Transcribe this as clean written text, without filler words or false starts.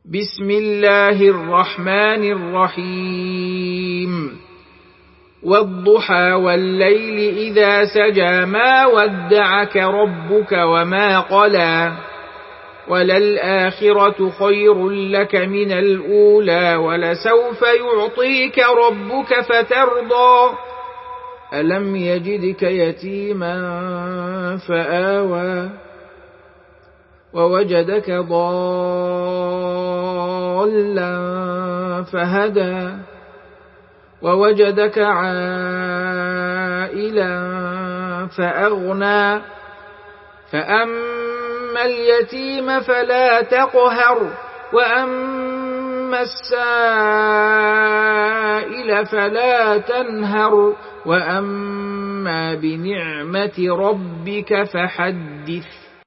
بسم الله الرحمن الرحيم والضحى والليل إذا سجى ما ودعك ربك وما قلى وللآخرة خير لك من الأولى ولسوف يعطيك ربك فترضى ألم يجدك يتيما فآوى ووجدك ضالا فهدى ووجدك عائلا فأغنى فأما اليتيم فلا تقهر وأما السائل فلا تنهر وأما بنعمة ربك فحدث